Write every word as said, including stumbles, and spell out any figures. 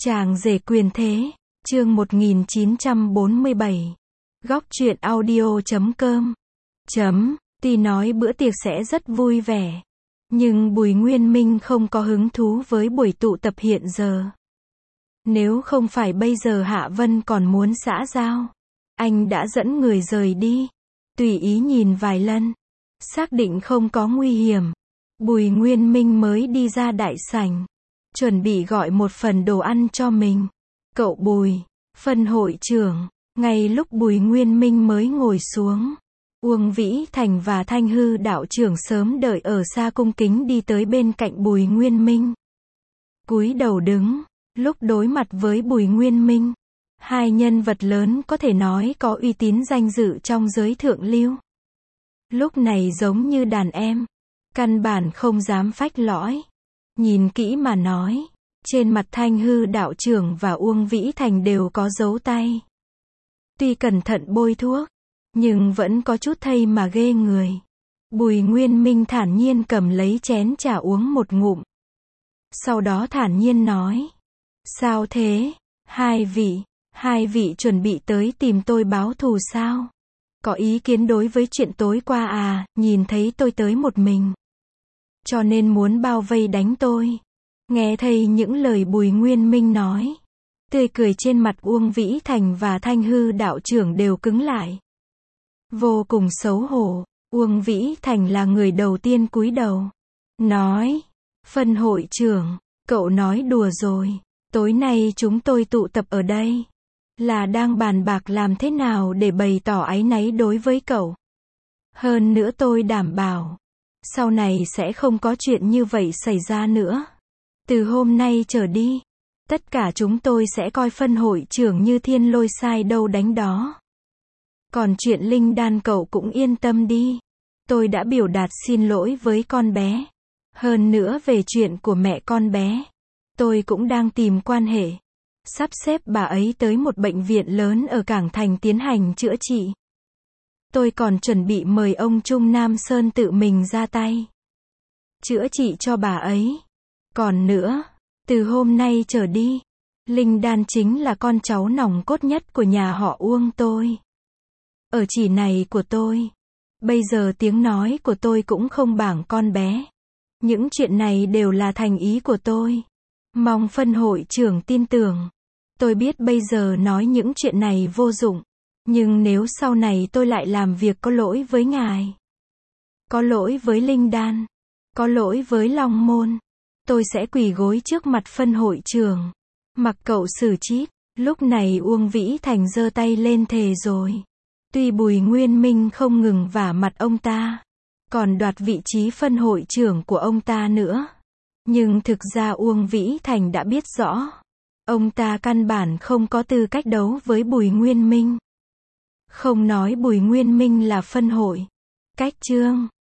Chàng rể quyền thế, chương một nghìn chín trăm bốn mươi bảy. Góc truyện audio chấm com. Chấm, tuy nói bữa tiệc sẽ rất vui vẻ, nhưng Bùi Nguyên Minh không có hứng thú với buổi tụ tập hiện giờ. Nếu không phải bây giờ Hạ Vân còn muốn xã giao, anh đã dẫn người rời đi. Tùy ý nhìn vài lần, xác định không có nguy hiểm, Bùi Nguyên Minh mới đi ra đại sảnh, chuẩn bị gọi một phần đồ ăn cho mình. Cậu Bùi, phân hội trưởng. Ngay lúc Bùi Nguyên Minh mới ngồi xuống, Uông Vĩ Thành và Thanh Hư đạo trưởng sớm đợi ở xa cung kính đi tới bên cạnh Bùi Nguyên Minh. Cúi đầu đứng, lúc đối mặt với Bùi Nguyên Minh, hai nhân vật lớn có thể nói có uy tín danh dự trong giới thượng lưu. Lúc này giống như đàn em, căn bản không dám phách lõi. Nhìn kỹ mà nói, trên mặt Thanh Hư đạo trưởng và Uông Vĩ Thành đều có dấu tay. Tuy cẩn thận bôi thuốc, nhưng vẫn có chút thây mà ghê người. Bùi Nguyên Minh thản nhiên cầm lấy chén trà uống một ngụm. Sau đó thản nhiên nói: Sao thế? Hai vị, hai vị chuẩn bị tới tìm tôi báo thù sao? Có ý kiến đối với chuyện tối qua à, nhìn thấy tôi tới một mình, cho nên muốn bao vây đánh tôi. Nghe thấy những lời Bùi Nguyên Minh nói, tươi cười trên mặt Uông Vĩ Thành và Thanh Hư đạo trưởng đều cứng lại. Vô cùng xấu hổ, Uông Vĩ Thành là người đầu tiên cúi đầu, nói: Phân hội trưởng, cậu nói đùa rồi, tối nay chúng tôi tụ tập ở đây, là đang bàn bạc làm thế nào để bày tỏ áy náy đối với cậu. Hơn nữa tôi đảm bảo, sau này sẽ không có chuyện như vậy xảy ra nữa. Từ hôm nay trở đi, tất cả chúng tôi sẽ coi phân hội trưởng như thiên lôi sai đâu đánh đó. Còn chuyện linh đan cậu cũng yên tâm đi. Tôi đã biểu đạt xin lỗi với con bé. Hơn nữa về chuyện của mẹ con bé, tôi cũng đang tìm quan hệ, sắp xếp bà ấy tới một bệnh viện lớn ở Cảng Thành tiến hành chữa trị. Tôi còn chuẩn bị mời ông Trung Nam Sơn tự mình ra tay chữa trị cho bà ấy. Còn nữa, từ hôm nay trở đi, Linh Đan chính là con cháu nòng cốt nhất của nhà họ Uông tôi. Ở chỉ này của tôi, bây giờ tiếng nói của tôi cũng không bảng con bé. Những chuyện này đều là thành ý của tôi. Mong phân hội trưởng tin tưởng. Tôi biết bây giờ nói những chuyện này vô dụng, nhưng nếu sau này tôi lại làm việc có lỗi với ngài, có lỗi với Linh Đan, có lỗi với Long Môn, tôi sẽ quỳ gối trước mặt phân hội trưởng, mặc cậu xử trí. Lúc này Uông Vĩ Thành giơ tay lên thề rồi. Tuy Bùi Nguyên Minh không ngừng vả mặt ông ta, còn đoạt vị trí phân hội trưởng của ông ta nữa, nhưng thực ra Uông Vĩ Thành đã biết rõ, ông ta căn bản không có tư cách đấu với Bùi Nguyên Minh. Không nói Bùi Nguyên Minh là phân hội, cách chương